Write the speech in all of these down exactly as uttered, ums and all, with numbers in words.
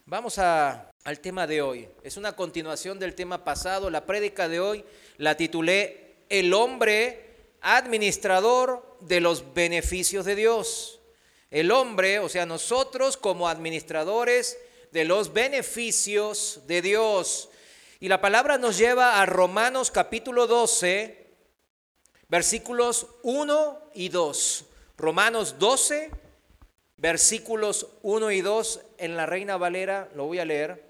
Vamos a, al tema de hoy. Es una continuación del tema pasado. La prédica de hoy la titulé El hombre administrador de los beneficios de Dios. El hombre, o sea, nosotros como administradores de los beneficios de Dios. Y la palabra nos lleva a Romanos capítulo doce, versículos uno y dos. Romanos doce, versículos uno y dos en la Reina Valera, lo voy a leer.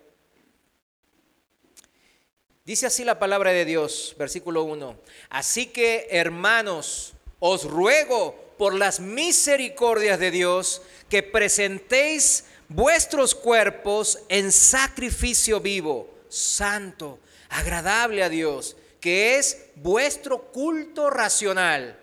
Dice así la palabra de Dios, versículo uno. Así que, hermanos, os ruego por las misericordias de Dios que presentéis vuestros cuerpos en sacrificio vivo, santo, agradable a Dios, que es vuestro culto racional.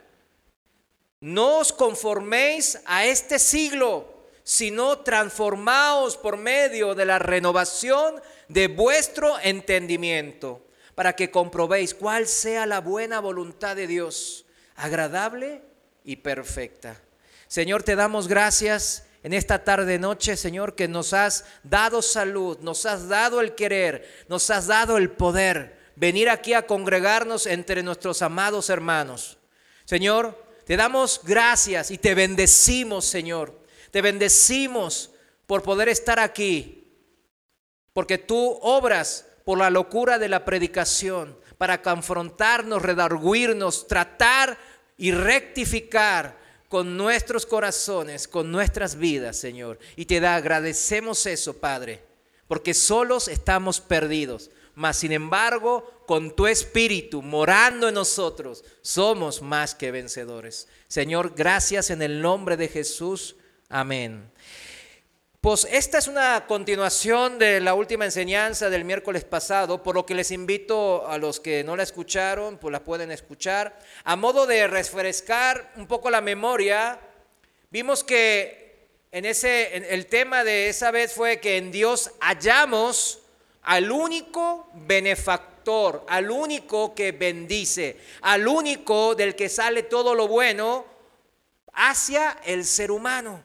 No os conforméis a este siglo, sino transformaos por medio de la renovación de vuestro entendimiento, para que comprobéis cuál sea la buena voluntad de Dios, agradable y perfecta. Señor, te damos gracias en esta tarde noche, Señor, que nos has dado salud, nos has dado el querer, nos has dado el poder venir aquí a congregarnos entre nuestros amados hermanos. Señor, te damos gracias y te bendecimos, Señor. Te bendecimos por poder estar aquí, porque tú obras por la locura de la predicación para confrontarnos, redarguirnos, tratar y rectificar con nuestros corazones, con nuestras vidas, Señor. Y te da, agradecemos eso, Padre, porque solos estamos perdidos. Mas, sin embargo, con tu Espíritu morando en nosotros, somos más que vencedores. Señor, gracias en el nombre de Jesús. Amén. Pues esta es una continuación de la última enseñanza del miércoles pasado, por lo que les invito a los que no la escucharon, pues la pueden escuchar. A modo de refrescar un poco la memoria, vimos que en ese, en el tema de esa vez fue que en Dios hallamos al único benefactor, al único que bendice, al único del que sale todo lo bueno hacia el ser humano.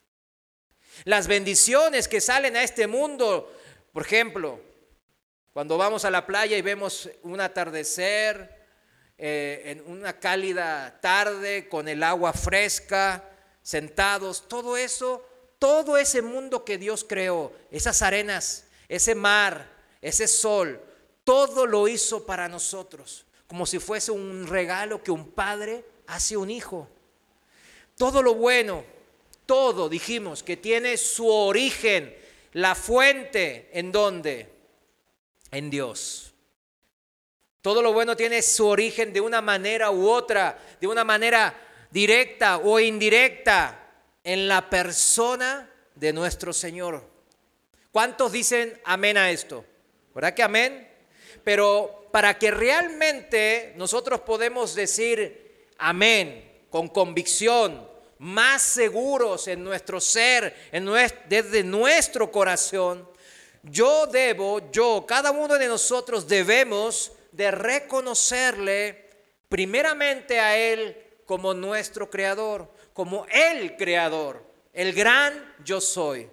Las bendiciones que salen a este mundo, por ejemplo, cuando vamos a la playa y vemos un atardecer, eh, en una cálida tarde con el agua fresca, sentados, todo eso, todo ese mundo que Dios creó, esas arenas, ese mar, ese sol, todo lo hizo para nosotros, como si fuese un regalo que un padre hace a un hijo. Todo lo bueno, todo, dijimos, que tiene su origen, la fuente, ¿en dónde? En Dios. Todo lo bueno tiene su origen de una manera u otra, de una manera directa o indirecta, en la persona de nuestro Señor. ¿Cuántos dicen amén a esto? ¿Verdad que amén? Pero para que realmente nosotros podemos decir amén con convicción, más seguros en nuestro ser, en nuestro, desde nuestro corazón, yo debo, yo, cada uno de nosotros debemos de reconocerle primeramente a Él como nuestro creador, como el creador, el gran yo soy.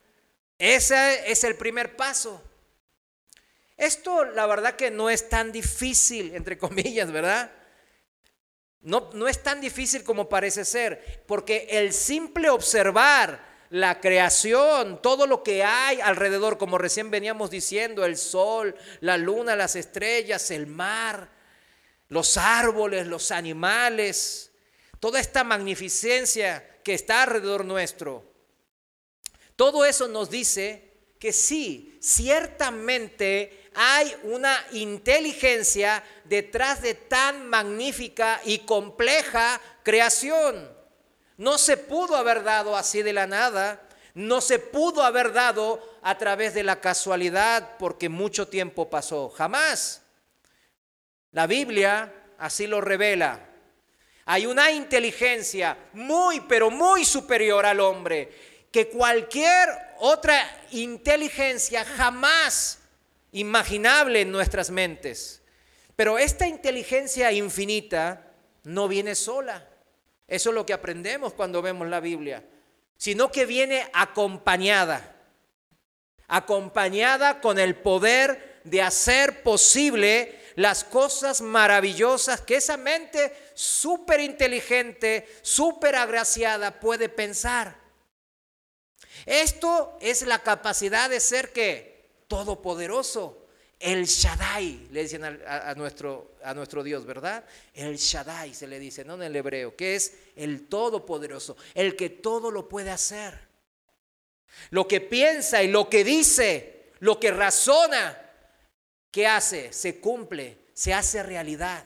Ese es el primer paso. Esto la verdad que no es tan difícil, entre comillas, ¿verdad? No, no es tan difícil como parece ser, porque el simple observar la creación, todo lo que hay alrededor, como recién veníamos diciendo, el sol, la luna, las estrellas, el mar, los árboles, los animales, toda esta magnificencia que está alrededor nuestro, todo eso nos dice que sí, ciertamente hay una inteligencia detrás de tan magnífica y compleja creación. No se pudo haber dado así de la nada, no se pudo haber dado a través de la casualidad porque mucho tiempo pasó, jamás. La Biblia así lo revela. Hay una inteligencia muy, pero muy superior al hombre, que cualquier otra inteligencia jamás imaginable en nuestras mentes. Pero esta inteligencia infinita no viene sola. Eso es lo que aprendemos cuando vemos la Biblia, sino que viene acompañada. acompañada con el poder de hacer posible las cosas maravillosas que esa mente súper inteligente, súper agraciada puede pensar. Esto es la capacidad de ser ¿qué? Todopoderoso. El Shaddai, le dicen a, a, nuestro, a nuestro Dios, ¿verdad? El Shaddai se le dice, no en el hebreo, que es el Todopoderoso, el que todo lo puede hacer. Lo que piensa y lo que dice, lo que razona, ¿qué hace? Se cumple, se hace realidad.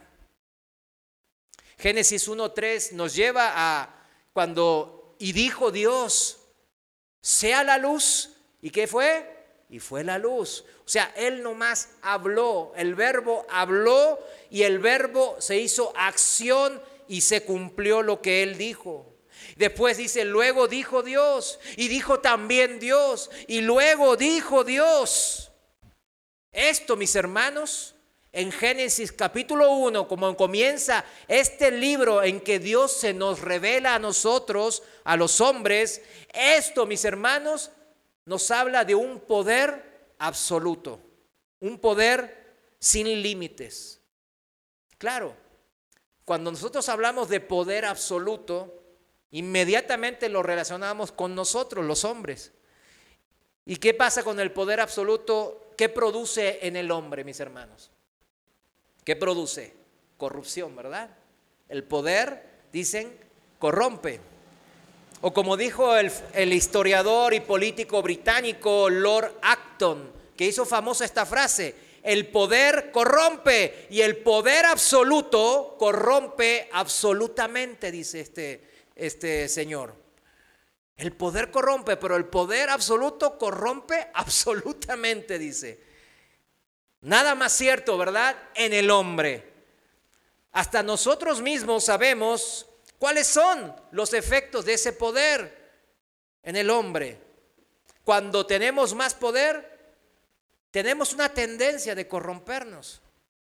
Génesis uno tres nos lleva a cuando, y dijo Dios, sea la luz, ¿y qué fue? Y fue la luz. O sea, él nomás habló, el verbo habló y el verbo se hizo acción y se cumplió lo que él dijo. Después dice, luego dijo Dios y dijo también Dios y luego dijo Dios. Esto, mis hermanos, en Génesis capítulo uno, como comienza este libro en que Dios se nos revela a nosotros, a los hombres, esto, mis hermanos, nos habla de un poder absoluto, un poder sin límites. Claro, cuando nosotros hablamos de poder absoluto, inmediatamente lo relacionamos con nosotros, los hombres. ¿Y qué pasa con el poder absoluto? ¿Qué produce en el hombre, mis hermanos? ¿Qué produce? Corrupción, ¿verdad? El poder, dicen, corrompe. O como dijo el, el historiador y político británico Lord Acton, que hizo famosa esta frase, el poder corrompe y el poder absoluto corrompe absolutamente, dice este, este señor. El poder corrompe, pero el poder absoluto corrompe absolutamente, dice. Nada más cierto, ¿verdad? En el hombre. Hasta nosotros mismos sabemos cuáles son los efectos de ese poder en el hombre. Cuando tenemos más poder, tenemos una tendencia de corrompernos.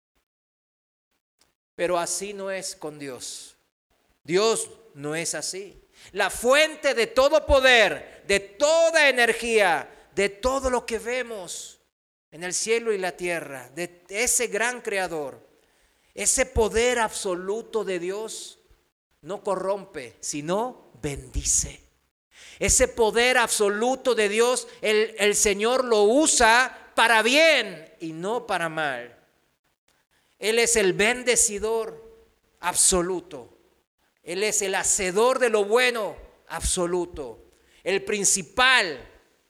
Pero así no es con Dios. Dios no es así. La fuente de todo poder, de toda energía, de todo lo que vemos en el cielo y la tierra, de ese gran creador, ese poder absoluto de Dios, no corrompe, sino bendice. Ese poder absoluto de Dios, el, el Señor lo usa para bien y no para mal. Él es el bendecidor absoluto. Él es el hacedor de lo bueno absoluto. El principal,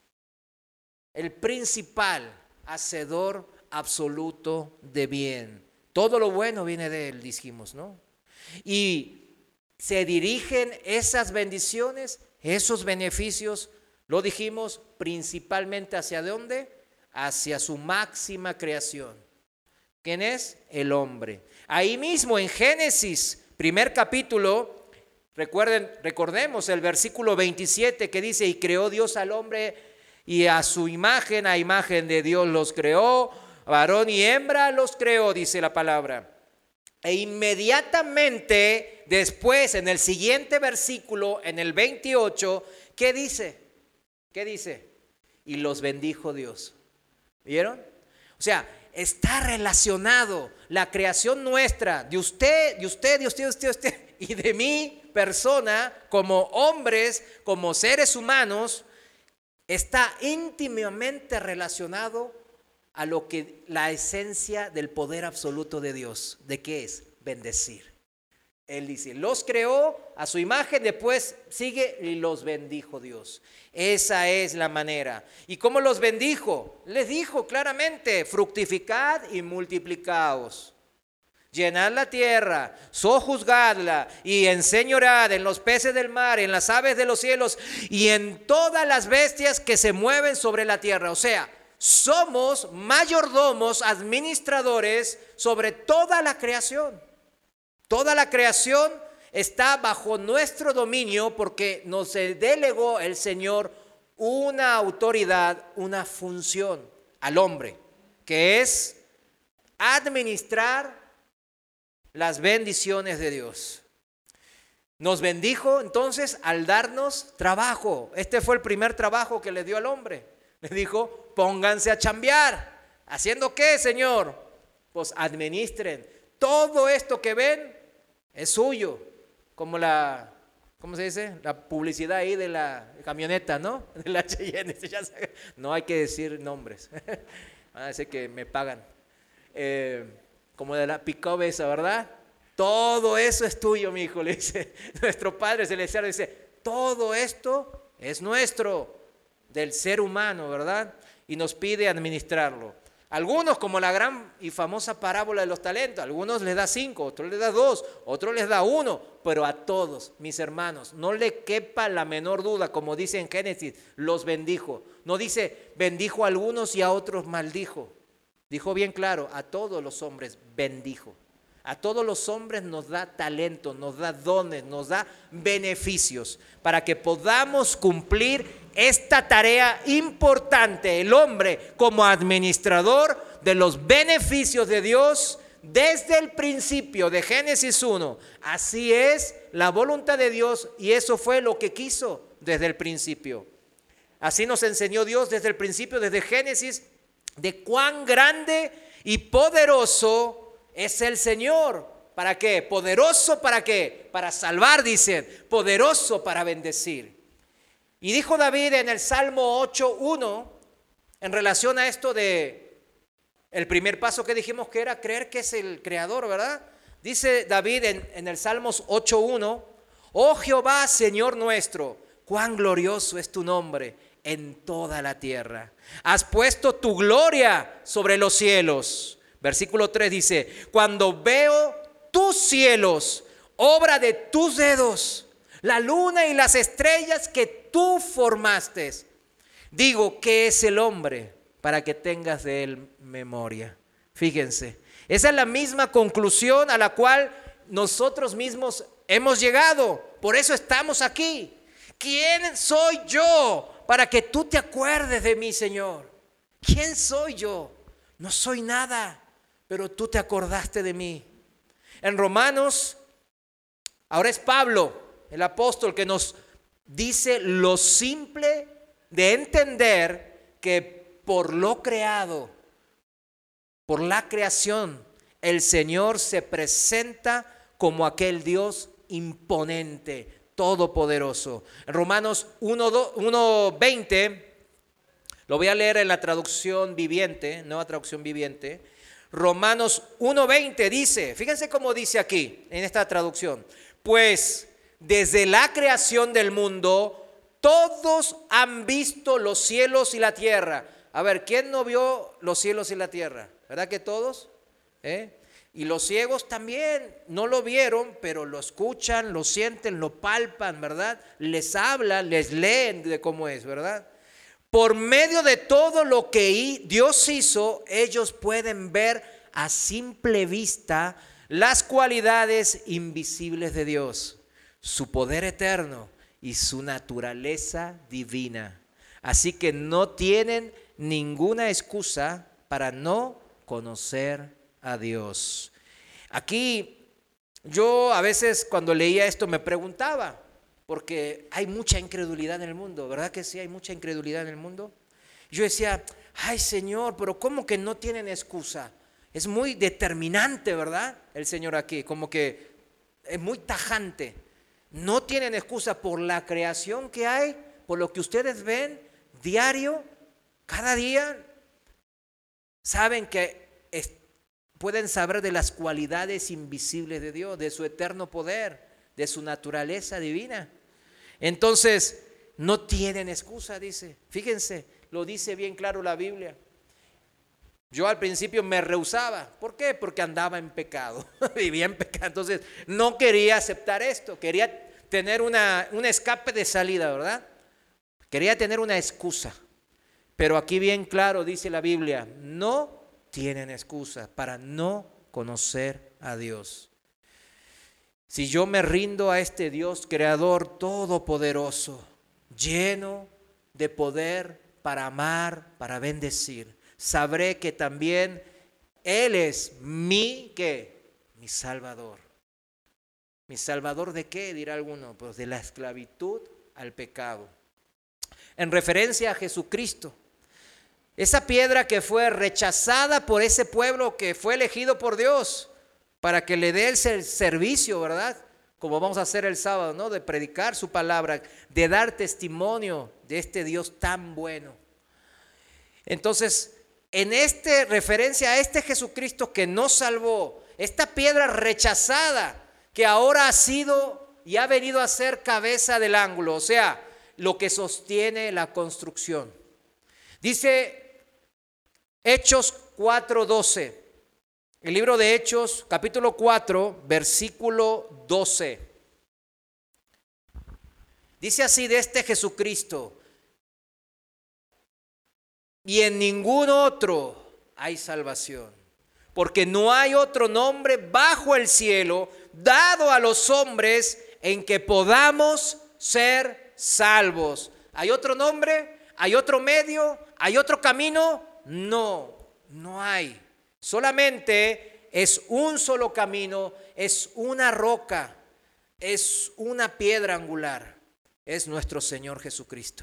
el principal hacedor absoluto de bien. Todo lo bueno viene de Él, dijimos, ¿no? Y se dirigen esas bendiciones, esos beneficios, lo dijimos, principalmente ¿hacia dónde? Hacia su máxima creación. ¿Quién es? El hombre. Ahí mismo en Génesis, primer capítulo, recuerden, recordemos el versículo veintisiete que dice, y creó Dios al hombre y a su imagen, a imagen de Dios los creó, varón y hembra los creó, dice la palabra. E inmediatamente después, en el siguiente versículo, en el veintiocho, ¿qué dice? ¿Qué dice? Y los bendijo Dios. ¿Vieron? O sea, está relacionado la creación nuestra, de usted, de usted, de usted, de usted, de usted, y de mi persona, como hombres, como seres humanos, está íntimamente relacionado a lo que la esencia del poder absoluto de Dios. ¿De qué es? Bendecir. Él dice, los creó a su imagen, después sigue y los bendijo Dios. Esa es la manera. ¿Y cómo los bendijo? Les dijo claramente, fructificad y multiplicaos. Llenad la tierra, sojuzgadla y enseñorad en los peces del mar, en las aves de los cielos y en todas las bestias que se mueven sobre la tierra. O sea, somos mayordomos, administradores sobre toda la creación. Toda la creación está bajo nuestro dominio porque nos delegó el Señor una autoridad, una función al hombre, que es administrar las bendiciones de Dios. Nos bendijo entonces al darnos trabajo. Este fue el primer trabajo que le dio al hombre. Le dijo, pónganse a chambear. ¿Haciendo qué, Señor? Pues administren. Todo esto que ven es suyo. Como la, ¿cómo se dice? La publicidad ahí de la camioneta, ¿no? De la H y N. No hay que decir nombres. Van a decir que me pagan. Eh, como de la pick-up esa, ¿verdad? Todo eso es tuyo, mi hijo, le dice nuestro Padre Celestial. Dice, todo esto es nuestro, del ser humano, ¿verdad? Y nos pide administrarlo. Algunos, como la gran y famosa parábola de los talentos, algunos les da cinco, otros les da dos, otros les da uno, pero a todos, mis hermanos, no le quepa la menor duda, como dice en Génesis, los bendijo. No dice, bendijo a algunos y a otros maldijo. Dijo bien claro, a todos los hombres bendijo. A todos los hombres nos da talento, nos da dones, nos da beneficios para que podamos cumplir esta tarea importante, el hombre como administrador de los beneficios de Dios desde el principio de Génesis uno. Así es la voluntad de Dios y eso fue lo que quiso desde el principio. Así nos enseñó Dios desde el principio, desde Génesis, de cuán grande y poderoso es el Señor. ¿Para qué? Poderoso para qué? Para salvar, dicen. Poderoso para bendecir. Y dijo David en el Salmo ocho uno, en relación a esto de el primer paso que dijimos que era creer que es el Creador, ¿verdad? Dice David en, en el Salmos ocho uno, oh Jehová, Señor nuestro, cuán glorioso es tu nombre en toda la tierra. Has puesto tu gloria sobre los cielos. Versículo tres dice, cuando veo tus cielos, obra de tus dedos, la luna y las estrellas que tú formaste, digo, ¿qué es el hombre para que tengas de él memoria? Fíjense, esa es la misma conclusión a la cual nosotros mismos hemos llegado. Por eso estamos aquí. ¿Quién soy yo para que tú te acuerdes de mí, Señor? ¿Quién soy yo? No soy nada, pero tú te acordaste de mí. En Romanos, ahora es Pablo, el apóstol, que nos dice lo simple de entender que por lo creado, por la creación, el Señor se presenta como aquel Dios imponente, todopoderoso. En Romanos uno veinte, lo voy a leer en la traducción viviente, nueva traducción viviente. Romanos uno veinte dice, fíjense cómo dice aquí en esta traducción, pues desde la creación del mundo todos han visto los cielos y la tierra. A ver, ¿quién no vio los cielos y la tierra? ¿Verdad que todos? ¿Eh? Y los ciegos también no lo vieron, pero lo escuchan, lo sienten, lo palpan, ¿verdad? Les hablan, les leen de cómo es, ¿verdad? Por medio de todo lo que Dios hizo, ellos pueden ver a simple vista las cualidades invisibles de Dios, su poder eterno y su naturaleza divina. Así que no tienen ninguna excusa para no conocer a Dios. Aquí yo a veces cuando leía esto me preguntaba, porque hay mucha incredulidad en el mundo, ¿verdad que sí? Hay mucha incredulidad en el mundo. Yo decía, ay Señor, pero ¿cómo que no tienen excusa? Es muy determinante, ¿verdad? El Señor aquí, como que es muy tajante. No tienen excusa por la creación que hay, por lo que ustedes ven diario, cada día. Saben que es, pueden saber de las cualidades invisibles de Dios, de su eterno poder, de su naturaleza divina. Entonces, no tienen excusa, dice. Fíjense, lo dice bien claro la Biblia. Yo al principio me rehusaba. ¿Por qué? Porque andaba en pecado, vivía en pecado. Entonces, no quería aceptar esto. Quería tener una, un escape de salida, ¿verdad? Quería tener una excusa. Pero aquí bien claro dice la Biblia, no tienen excusa para no conocer a Dios. Si yo me rindo a este Dios creador todopoderoso, lleno de poder para amar, para bendecir, sabré que también Él es mi, ¿qué? Mi Salvador. ¿Mi Salvador de qué? Dirá alguno, pues de la esclavitud al pecado. En referencia a Jesucristo, Esa piedra que fue rechazada por ese pueblo que fue elegido por Dios para que le dé el servicio, ¿verdad? Como vamos a hacer el sábado, ¿no? De predicar su palabra, de dar testimonio de este Dios tan bueno. Entonces, en este referencia a este Jesucristo que nos salvó, esta piedra rechazada que ahora ha sido y ha venido a ser cabeza del ángulo, o sea, lo que sostiene la construcción. Dice Hechos cuatro doce, el libro de Hechos, capítulo cuatro, versículo doce. Dice así de este Jesucristo: y en ningún otro hay salvación, porque no hay otro nombre bajo el cielo dado a los hombres en que podamos ser salvos. ¿Hay otro nombre? ¿Hay otro medio? ¿Hay otro camino? No, no hay. Solamente es un solo camino, es una roca, es una piedra angular, es nuestro Señor Jesucristo.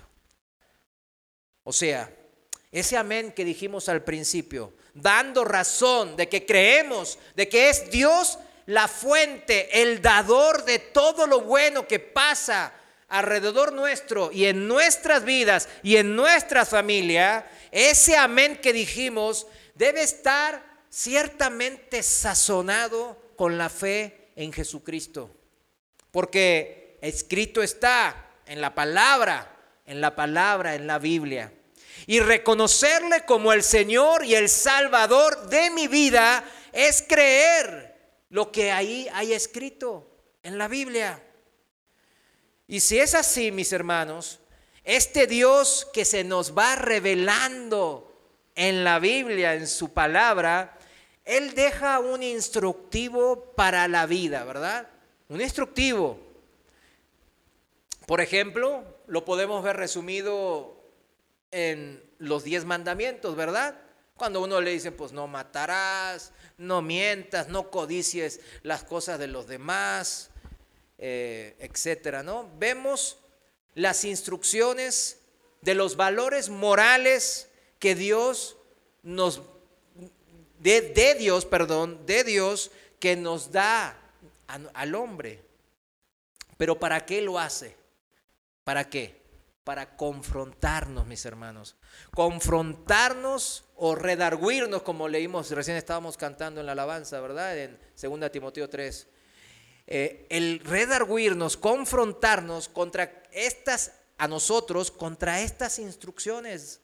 O sea, ese amén que dijimos al principio, dando razón de que creemos, de que es Dios la fuente, el dador de todo lo bueno que pasa alrededor nuestro y en nuestras vidas y en nuestra familia. Ese amén que dijimos debe estar ciertamente sazonado con la fe en Jesucristo, porque escrito está en la palabra, en la palabra, en la Biblia. Y reconocerle como el Señor y el Salvador de mi vida es creer lo que ahí hay escrito en la Biblia. Y si es así, mis hermanos, este Dios que se nos va revelando en la Biblia, en su palabra, Él deja un instructivo para la vida, ¿verdad? Un instructivo. Por ejemplo, lo podemos ver resumido en los diez mandamientos, ¿verdad? Cuando uno le dice, pues no matarás, no mientas, no codicies las cosas de los demás, eh, etcétera, ¿no? Vemos las instrucciones de los valores morales que Dios nos, de, de Dios, perdón, de Dios que nos da a, al hombre. Pero ¿para qué lo hace? ¿Para qué? Para confrontarnos, mis hermanos. Confrontarnos o redarguirnos, como leímos, recién estábamos cantando en la alabanza, ¿verdad? En segunda Timoteo tres. Eh, el redarguirnos, confrontarnos contra estas, a nosotros, contra estas instrucciones.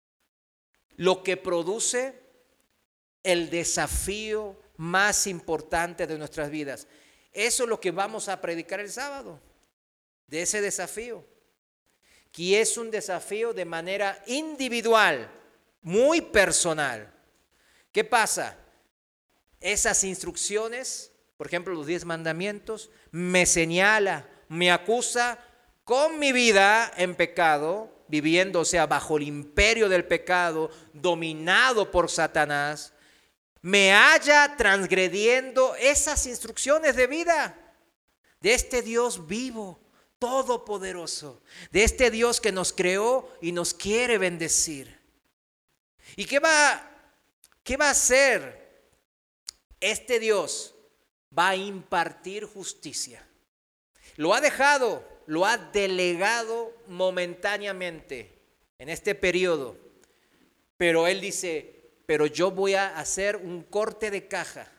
Lo que produce el desafío más importante de nuestras vidas. Eso es lo que vamos a predicar el sábado, de ese desafío. Que es un desafío de manera individual, muy personal. ¿Qué pasa? Esas instrucciones, por ejemplo, los diez mandamientos, me señala, me acusa con mi vida en pecado, viviendo, o sea, bajo el imperio del pecado, dominado por Satanás, me halla transgrediendo esas instrucciones de vida de este Dios vivo, todopoderoso, de este Dios que nos creó y nos quiere bendecir. ¿Y qué va, qué va a hacer este Dios? Va a impartir justicia. Lo ha dejado, lo ha delegado momentáneamente en este periodo. Pero Él dice, pero yo voy a hacer un corte de caja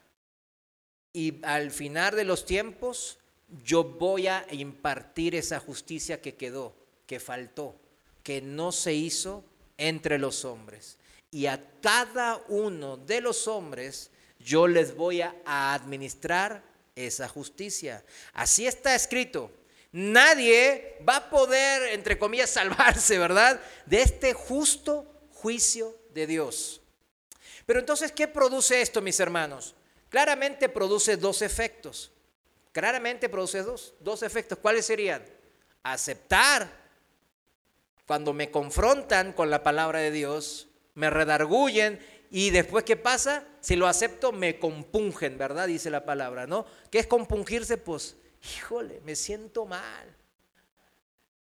y al final de los tiempos yo voy a impartir esa justicia que quedó, que faltó, que no se hizo entre los hombres. Y a cada uno de los hombres yo les voy a administrar esa justicia. Así está escrito. Nadie va a poder, entre comillas, salvarse, ¿verdad?, de este justo juicio de Dios. Pero entonces, ¿qué produce esto, mis hermanos? Claramente produce dos efectos. Claramente produce dos, dos efectos. ¿Cuáles serían? Aceptar. Cuando me confrontan con la palabra de Dios, me redarguyen y después, ¿qué pasa? Si lo acepto, me compungen, ¿verdad? Dice la palabra, ¿no? ¿Qué es compungirse? Pues, híjole, me siento mal.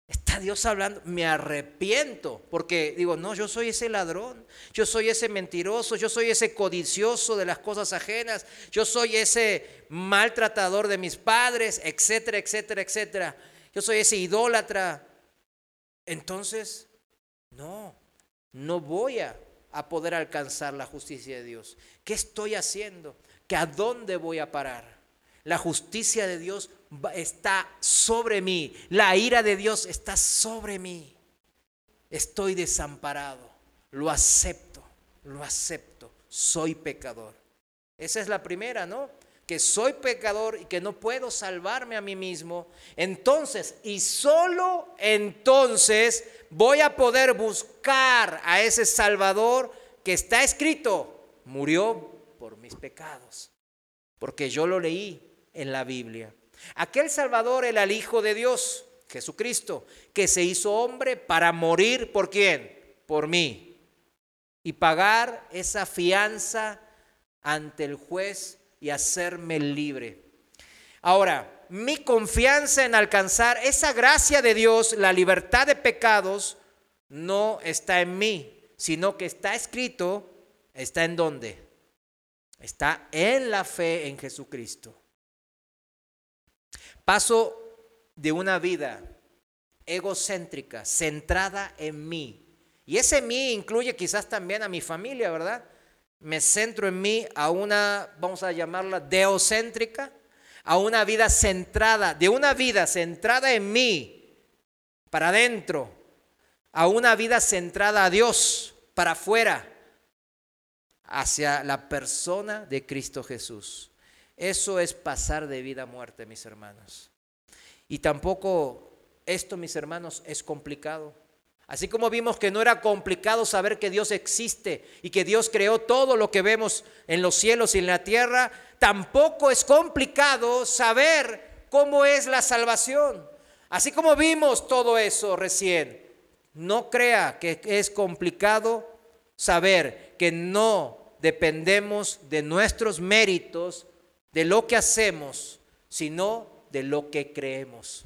Está Dios hablando, me arrepiento, porque digo, no, yo soy ese ladrón, yo soy ese mentiroso, yo soy ese codicioso de las cosas ajenas, yo soy ese maltratador de mis padres, etcétera, etcétera, etcétera. Yo soy ese idólatra. Entonces, no, no voy a, a poder alcanzar la justicia de Dios. ¿Qué estoy haciendo? ¿Que a dónde voy a parar? La justicia de Dios está sobre mí. La ira de Dios está sobre mí. Estoy desamparado. Lo acepto, lo acepto. Soy pecador. Esa es la primera, ¿no? Que soy pecador y que no puedo salvarme a mí mismo. Entonces, y solo entonces voy a poder buscar a ese Salvador que está escrito. Murió por mis pecados. Porque yo lo leí en la Biblia. Aquel Salvador era el Hijo de Dios, Jesucristo, que se hizo hombre para morir, ¿por quién? Por mí. Y pagar esa fianza ante el juez y hacerme libre. Ahora, mi confianza en alcanzar esa gracia de Dios, la libertad de pecados, no está en mí, sino que está escrito, ¿está en dónde? Está en la fe en Jesucristo. Paso de una vida egocéntrica, centrada en mí. Y ese mí incluye quizás también a mi familia, ¿verdad? Me centro en mí a una, vamos a llamarla deocéntrica, a una vida centrada, de una vida centrada en mí, para adentro, a una vida centrada a Dios, para afuera, hacia la persona de Cristo Jesús. Eso es pasar de vida a muerte, mis hermanos. Y tampoco esto, mis hermanos, es complicado. Así como vimos que no era complicado saber que Dios existe y que Dios creó todo lo que vemos en los cielos y en la tierra, tampoco es complicado saber cómo es la salvación. Así como vimos todo eso recién, no crea que es complicado saber que no dependemos de nuestros méritos, de lo que hacemos, sino de lo que creemos.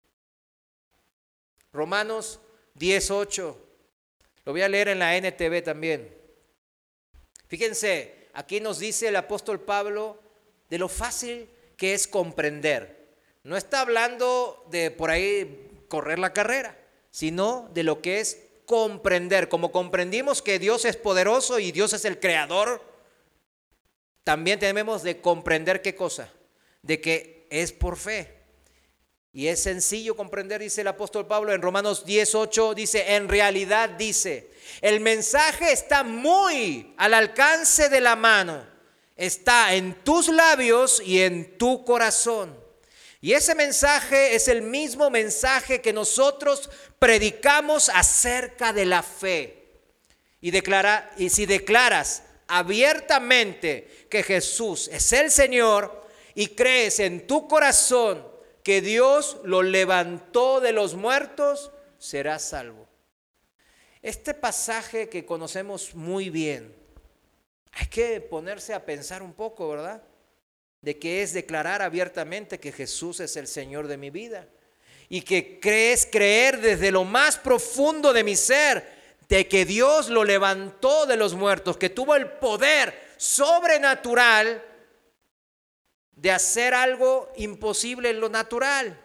Romanos diez ocho, lo voy a leer en la N T V también. Fíjense, aquí nos dice el apóstol Pablo de lo fácil que es comprender. No está hablando de por ahí correr la carrera, sino de lo que es comprender. Como comprendimos que Dios es poderoso y Dios es el creador, también tenemos de comprender qué cosa, de que es por fe. Y es sencillo comprender, dice el apóstol Pablo en Romanos diez ocho, dice, en realidad dice, el mensaje está muy al alcance de la mano, está en tus labios y en tu corazón. Y ese mensaje es el mismo mensaje que nosotros predicamos acerca de la fe. Y, declara, y si declaras abiertamente que Jesús es el Señor y crees en tu corazón que Dios lo levantó de los muertos, serás salvo. Este pasaje que conocemos muy bien, hay que ponerse a pensar un poco, ¿verdad? De que es declarar abiertamente que Jesús es el Señor de mi vida y que crees creer desde lo más profundo de mi ser de que Dios lo levantó de los muertos, que tuvo el poder sobrenatural de hacer algo imposible en lo natural.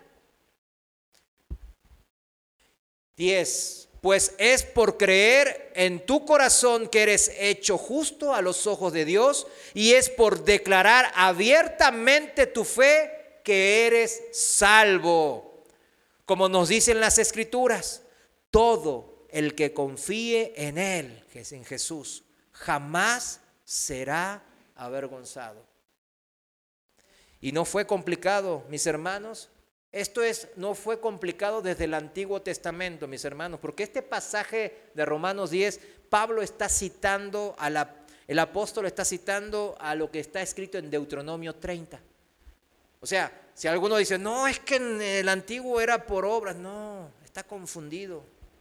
diez. Pues es por creer en tu corazón que eres hecho justo a los ojos de Dios, y es por declarar abiertamente tu fe que eres salvo. Como nos dicen las Escrituras, todo el que confíe en Él, que es en Jesús, jamás será avergonzado. Y no fue complicado, mis hermanos. Esto es, no fue complicado desde el Antiguo Testamento, mis hermanos, porque este pasaje de Romanos diez, Pablo está citando, a la, el apóstol está citando a lo que está escrito en Deuteronomio treinta. O sea, si alguno dice, no, es que en el Antiguo era por obras, no, está confundido.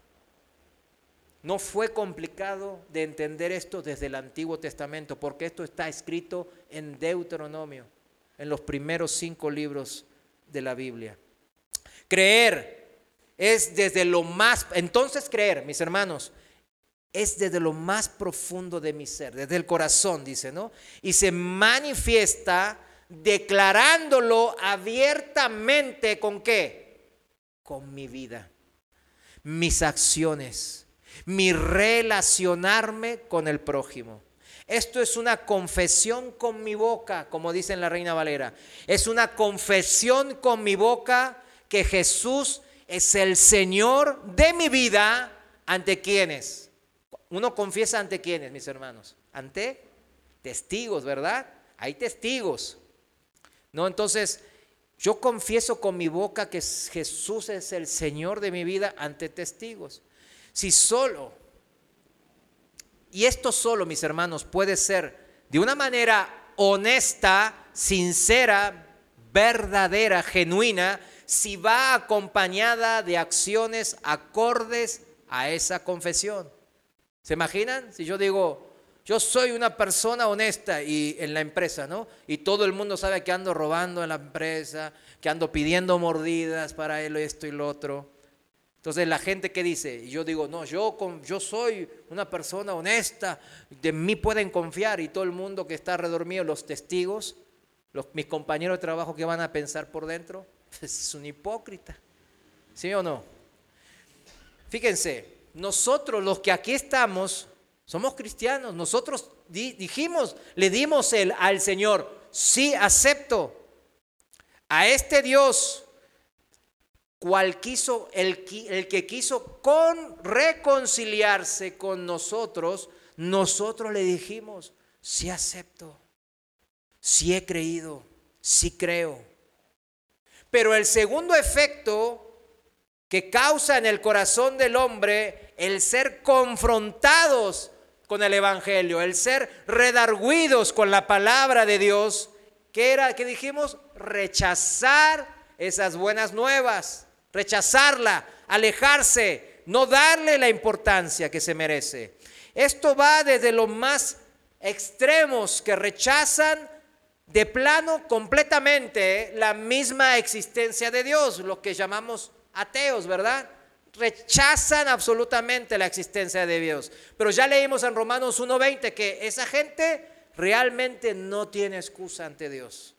No fue complicado de entender esto desde el Antiguo Testamento, porque esto está escrito en Deuteronomio, en los primeros cinco libros de la Biblia. Creer es desde lo más, entonces creer, mis hermanos, es desde lo más profundo de mi ser, desde el corazón, dice, ¿no? Y se manifiesta declarándolo abiertamente, ¿con qué? Con mi vida, mis acciones, mi relacionarme con el prójimo. Esto es una confesión con mi boca, como dice en la Reina Valera. Es una confesión con mi boca que Jesús es el Señor de mi vida. ¿Ante quiénes? Uno confiesa ante quiénes, mis hermanos. Ante testigos, ¿verdad? Hay testigos. No, entonces, yo confieso con mi boca que Jesús es el Señor de mi vida ante testigos. Si solo, y esto solo, mis hermanos, puede ser de una manera honesta, sincera, verdadera, genuina, si va acompañada de acciones acordes a esa confesión. ¿Se imaginan? Si yo digo, yo soy una persona honesta y en la empresa, ¿no? Y todo el mundo sabe que ando robando en la empresa, que ando pidiendo mordidas para esto y lo otro. Entonces la gente que dice, y yo digo, no, yo, yo soy una persona honesta, de mí pueden confiar, y todo el mundo que está alrededor mío, los testigos, los, mis compañeros de trabajo, que van a pensar por dentro, es un hipócrita, ¿sí o no? Fíjense, nosotros los que aquí estamos somos cristianos. Nosotros di, dijimos, le dimos el, al Señor, sí, acepto a este Dios, cual quiso, el, el que quiso con reconciliarse con nosotros. Nosotros le dijimos, sí acepto, sí he creído, sí creo. Pero el segundo efecto que causa en el corazón del hombre el ser confrontados con el Evangelio, el ser redarguidos con la palabra de Dios, ¿qué era? ¿Qué dijimos? Rechazar esas buenas nuevas, rechazarla, alejarse, no darle la importancia que se merece. Esto va desde los más extremos que rechazan de plano completamente la misma existencia de Dios, lo que llamamos ateos, ¿verdad? Rechazan absolutamente la existencia de Dios. Pero ya leímos en Romanos uno veinte que esa gente realmente no tiene excusa ante Dios.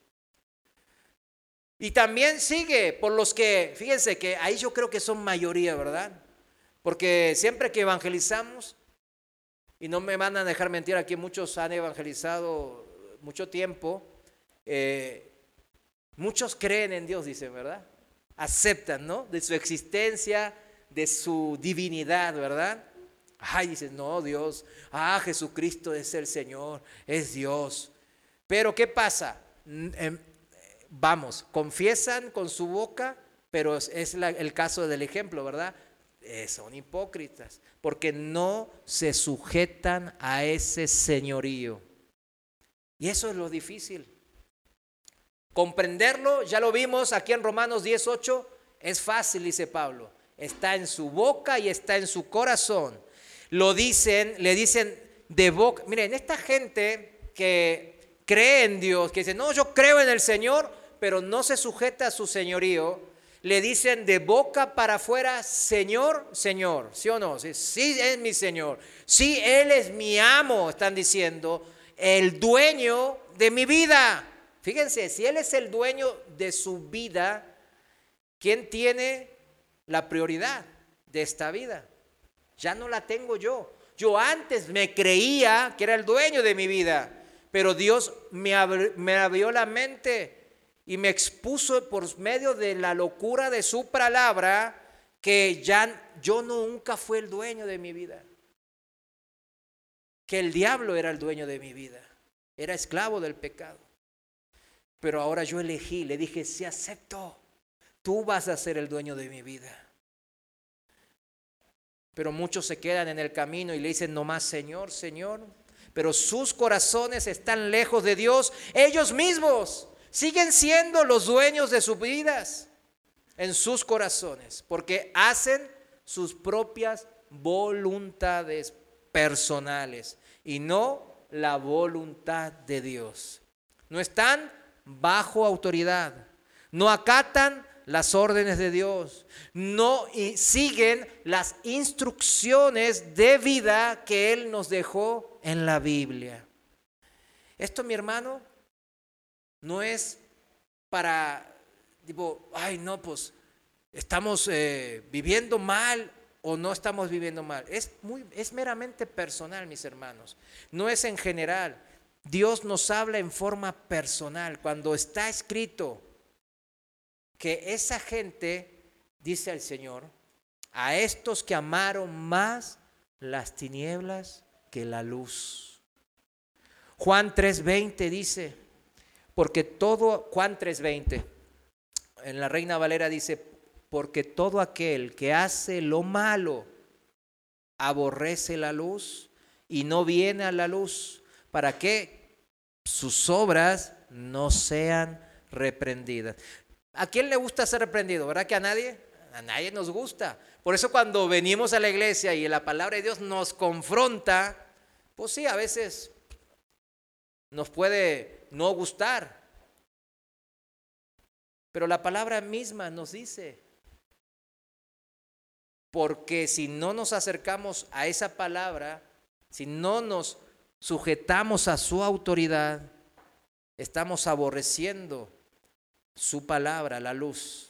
Y también sigue por los que, fíjense que ahí yo creo que son mayoría, ¿verdad? Porque siempre que evangelizamos, y no me van a dejar mentir, aquí muchos han evangelizado mucho tiempo, eh, muchos creen en Dios, dicen, ¿verdad? Aceptan, ¿no? De su existencia, de su divinidad, ¿verdad? Ay, dicen, no, Dios, ah, Jesucristo es el Señor, es Dios. Pero ¿qué pasa? Vamos, confiesan con su boca, pero es la, el caso del ejemplo, ¿verdad? Eh, son hipócritas, porque no se sujetan a ese señorío. Y eso es lo difícil. Comprenderlo, ya lo vimos aquí en Romanos diez ocho, es fácil, dice Pablo. Está en su boca y está en su corazón. Lo dicen, le dicen de boca. Miren, esta gente que cree en Dios, que dice, no, yo creo en el Señor, pero no se sujeta a su señorío, le dicen de boca para afuera, Señor, Señor, ¿sí o no? Sí, sí es mi Señor, sí, Él es mi amo, están diciendo, el dueño de mi vida. Fíjense, si Él es el dueño de su vida, ¿quién tiene la prioridad de esta vida? Ya no la tengo yo. Yo antes me creía que era el dueño de mi vida, pero Dios me abrió, me abrió la mente y me expuso por medio de la locura de su palabra que ya yo nunca fui el dueño de mi vida, que el diablo era el dueño de mi vida, era esclavo del pecado. Pero ahora yo elegí, le dije, sí acepto, tú vas a ser el dueño de mi vida. Pero muchos se quedan en el camino y le dicen nomás Señor, Señor, pero sus corazones están lejos de Dios. Ellos mismos siguen siendo los dueños de sus vidas en sus corazones, porque hacen sus propias voluntades personales y no la voluntad de Dios. No están bajo autoridad, no acatan las órdenes de Dios, no y siguen las instrucciones de vida que Él nos dejó en la Biblia. Esto, mi hermano, no es para, tipo, ay no, pues estamos eh, viviendo mal o no estamos viviendo mal. Es, muy, es meramente personal, mis hermanos, no es en general. Dios nos habla en forma personal. Cuando está escrito que esa gente, dice el Señor, a estos que amaron más las tinieblas que la luz. Juan tres veinte dice, porque todo, Juan tres veinte, en la Reina Valera dice, porque todo aquel que hace lo malo aborrece la luz y no viene a la luz, para que sus obras no sean reprendidas. ¿A quién le gusta ser reprendido? ¿Verdad que a nadie? A nadie nos gusta. Por eso cuando venimos a la iglesia y la palabra de Dios nos confronta, pues sí, a veces nos puede no gustar. Pero la palabra misma nos dice, porque si no nos acercamos a esa palabra, si no nos sujetamos a su autoridad, estamos aborreciendo su palabra, la luz.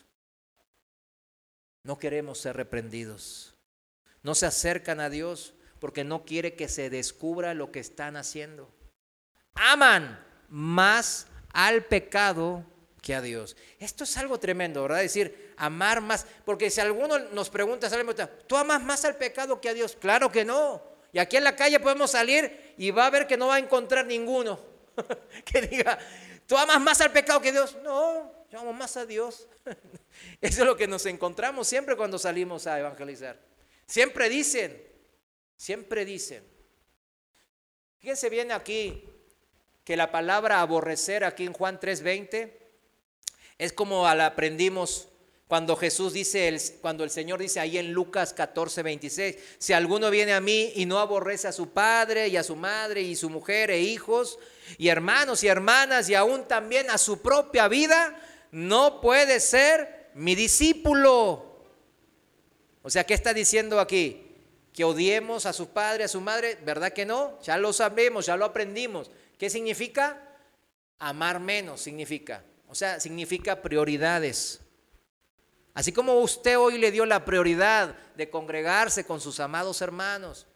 No queremos ser reprendidos. No se acercan a Dios porque no quiere que se descubra lo que están haciendo. Aman más al pecado que a Dios. Esto es algo tremendo, ¿verdad? Decir, amar más, porque si alguno nos pregunta, ¿tú amas más al pecado que a Dios? Claro que no. Y aquí en la calle podemos salir y va a ver que no va a encontrar ninguno que diga, ¿tú amas más al pecado que a Dios? No, yo amo más a Dios. Eso es lo que nos encontramos siempre cuando salimos a evangelizar. Siempre dicen, siempre dicen. Fíjense bien aquí que la palabra aborrecer aquí en Juan tres veinte es como la aprendimos cuando Jesús dice, el, cuando el Señor dice ahí en Lucas catorce veintiséis, si alguno viene a mí y no aborrece a su padre y a su madre y su mujer e hijos y hermanos y hermanas y aún también a su propia vida, no puede ser mi discípulo. O sea, ¿qué está diciendo aquí? Que odiemos a su padre, a su madre, ¿verdad que no? Ya lo sabemos, ya lo aprendimos. ¿Qué significa? Amar menos significa. O sea, significa prioridades. Así como usted hoy le dio la prioridad de congregarse con sus amados hermanos,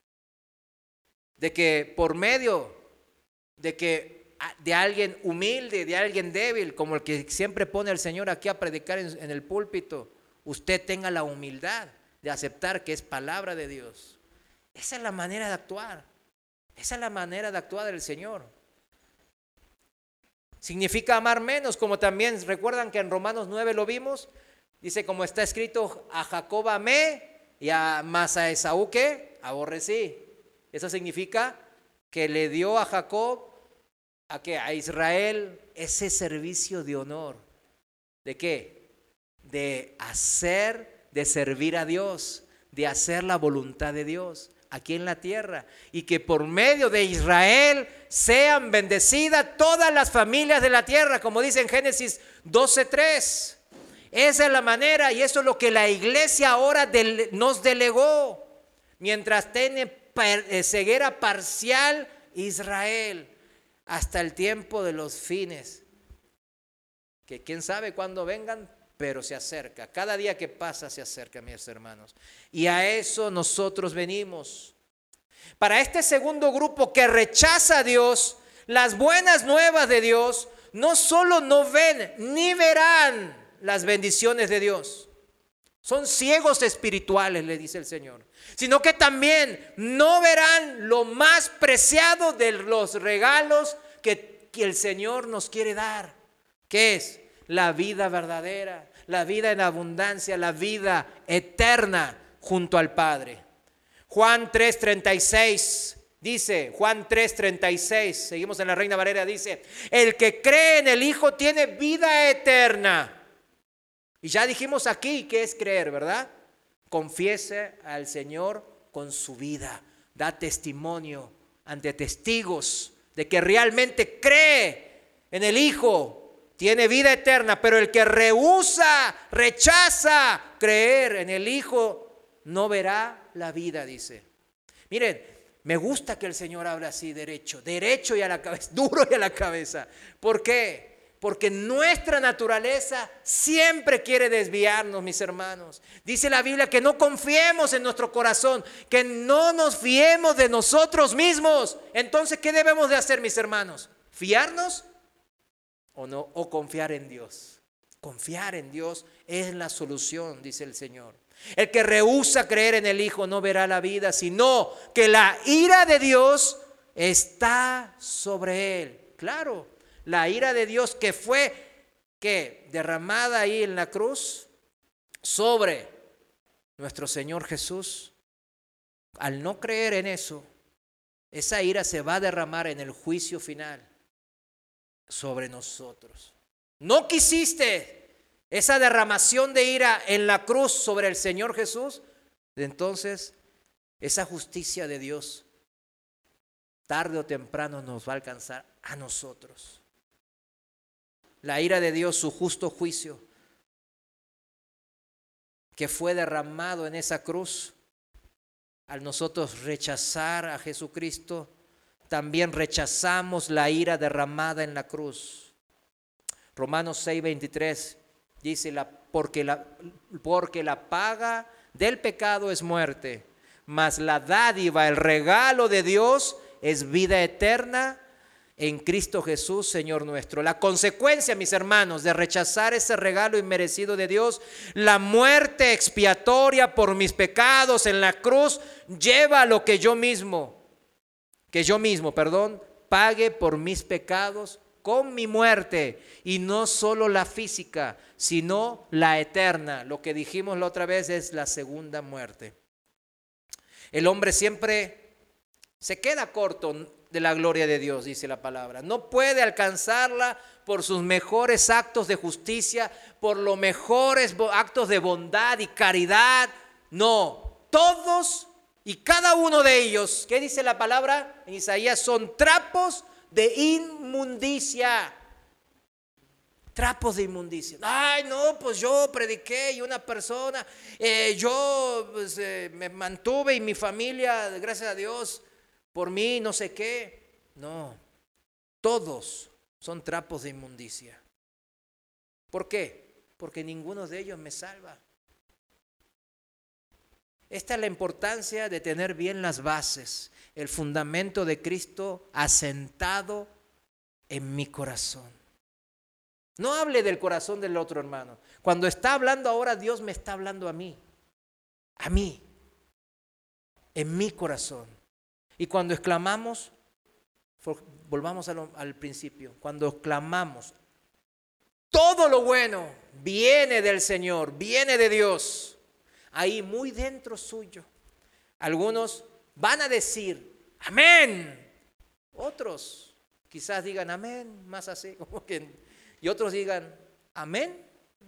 de que por medio de que de alguien humilde, de alguien débil, como el que siempre pone el Señor aquí a predicar en, en el púlpito, usted tenga la humildad de aceptar que es palabra de Dios. Esa es la manera de actuar. Esa es la manera de actuar del Señor. Significa amar menos, como también recuerdan que en Romanos nueve lo vimos. Dice, como está escrito, a Jacob amé y a más a Esaú, ¿qué? Aborrecí. Eso significa que le dio a Jacob, ¿a qué? A Israel ese servicio de honor. ¿De qué? De hacer, de servir a Dios, de hacer la voluntad de Dios aquí en la tierra. Y que por medio de Israel sean bendecidas todas las familias de la tierra, como dice en Génesis doce tres. Esa es la manera y eso es lo que la iglesia ahora del, nos delegó. Mientras tiene per, ceguera parcial Israel hasta el tiempo de los fines. Que quién sabe cuándo vengan, pero se acerca. Cada día que pasa se acerca, mis hermanos. Y a eso nosotros venimos. Para este segundo grupo que rechaza a Dios, las buenas nuevas de Dios, no solo no ven ni verán las bendiciones de Dios. Son ciegos espirituales, le dice el Señor. Sino que también no verán lo más preciado de los regalos que, que el Señor nos quiere dar. ¿Qué es? La vida verdadera, la vida en abundancia, la vida eterna junto al Padre. Juan tres treinta y seis dice, Juan tres treinta y seis, seguimos en la Reina Valera, dice, el que cree en el Hijo tiene vida eterna. Y ya dijimos aquí qué es creer, ¿verdad? Confiese al Señor con su vida, da testimonio ante testigos de que realmente cree en el Hijo. tiene vida eterna, pero el que rehúsa, rechaza creer en el Hijo, no verá la vida, dice. Miren, me gusta que el Señor hable así, derecho, derecho y a la cabeza, duro y a la cabeza. ¿Por qué? Porque nuestra naturaleza siempre quiere desviarnos, mis hermanos. Dice la Biblia que no confiemos en nuestro corazón, que no nos fiemos de nosotros mismos. Entonces, ¿qué debemos de hacer, mis hermanos? ¿Fiarnos o no? ¿O confiar en Dios? Confiar en Dios es la solución, dice el Señor. El que rehúsa creer en el Hijo no verá la vida, sino que la ira de Dios está sobre él. Claro. La ira de Dios que fue que derramada ahí en la cruz sobre nuestro Señor Jesús. Al no creer en eso, esa ira se va a derramar en el juicio final sobre nosotros. ¿No quisiste esa derramación de ira en la cruz sobre el Señor Jesús? Entonces, esa justicia de Dios tarde o temprano nos va a alcanzar a nosotros. La ira de Dios, su justo juicio, que fue derramado en esa cruz, al nosotros rechazar a Jesucristo, también rechazamos la ira derramada en la cruz. Romanos seis veintitrés dice, la, porque, la, porque la paga del pecado es muerte, mas la dádiva, el regalo de Dios es vida eterna en Cristo Jesús, Señor nuestro. La consecuencia, mis hermanos, de rechazar ese regalo inmerecido de Dios, la muerte expiatoria por mis pecados en la cruz, lleva a lo que yo mismo, que yo mismo, perdón, pague por mis pecados con mi muerte, y no solo la física, sino la eterna. Lo que dijimos la otra vez es la segunda muerte. El hombre siempre se queda corto de la gloria de Dios, dice la palabra. No puede alcanzarla por sus mejores actos de justicia, por los mejores actos de bondad y caridad. No, todos y cada uno de ellos, ¿qué dice la palabra en Isaías? Son trapos de inmundicia. Trapos de inmundicia. Ay, no, pues yo prediqué y una persona, eh, yo pues, eh, me mantuve y mi familia, gracias a Dios, por mí no sé qué. No, todos son trapos de inmundicia. ¿Por qué? Porque ninguno de ellos me salva. Esta es la importancia de tener bien las bases, el fundamento de Cristo asentado en mi corazón. No hable del corazón del otro hermano. Cuando está hablando ahora, Dios me está hablando a mí, a mí, en mi corazón. Y cuando exclamamos, volvamos a lo, al principio, cuando exclamamos, todo lo bueno viene del Señor, viene de Dios, ahí muy dentro suyo, algunos van a decir, amén. Otros quizás digan amén, más así, como que, y otros digan, amén.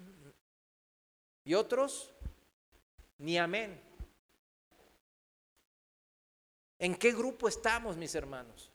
Y otros, ni amén. ¿En qué grupo estamos, mis hermanos?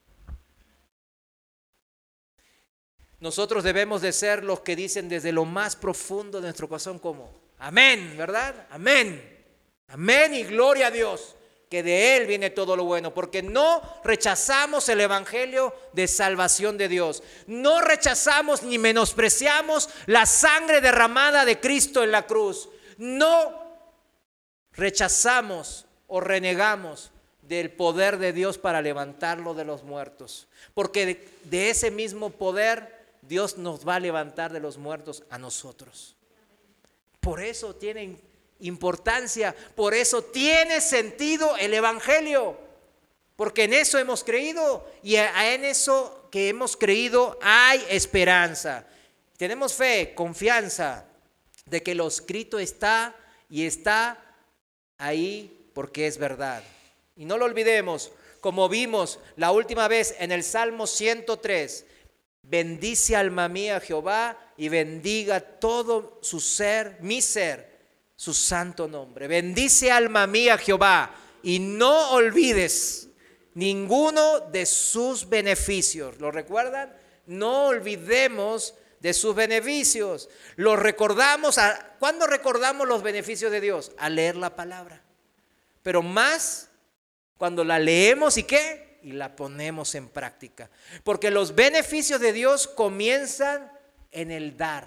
Nosotros debemos de ser los que dicen desde lo más profundo de nuestro corazón como, amén, ¿verdad? Amén, amén y gloria a Dios, que de Él viene todo lo bueno, porque no rechazamos el evangelio de salvación de Dios, no rechazamos ni menospreciamos la sangre derramada de Cristo en la cruz, no rechazamos o renegamos del poder de Dios para levantarlo de los muertos, porque de, de ese mismo poder Dios nos va a levantar de los muertos a nosotros. Por eso tiene importancia, por eso tiene sentido el evangelio, porque en eso hemos creído y en eso que hemos creído hay esperanza. Tenemos fe, confianza de que lo escrito está y está ahí porque es verdad. Y no lo olvidemos, como vimos la última vez en el Salmo ciento tres, bendice alma mía Jehová y bendiga todo su ser, mi ser, su santo nombre. Bendice alma mía Jehová y no olvides ninguno de sus beneficios. ¿Lo recuerdan? No olvidemos de sus beneficios. Los recordamos. A, ¿Cuándo recordamos los beneficios de Dios? Al leer la palabra. Pero más cuando la leemos y ¿qué? Y la ponemos en práctica. Porque los beneficios de Dios comienzan en el dar.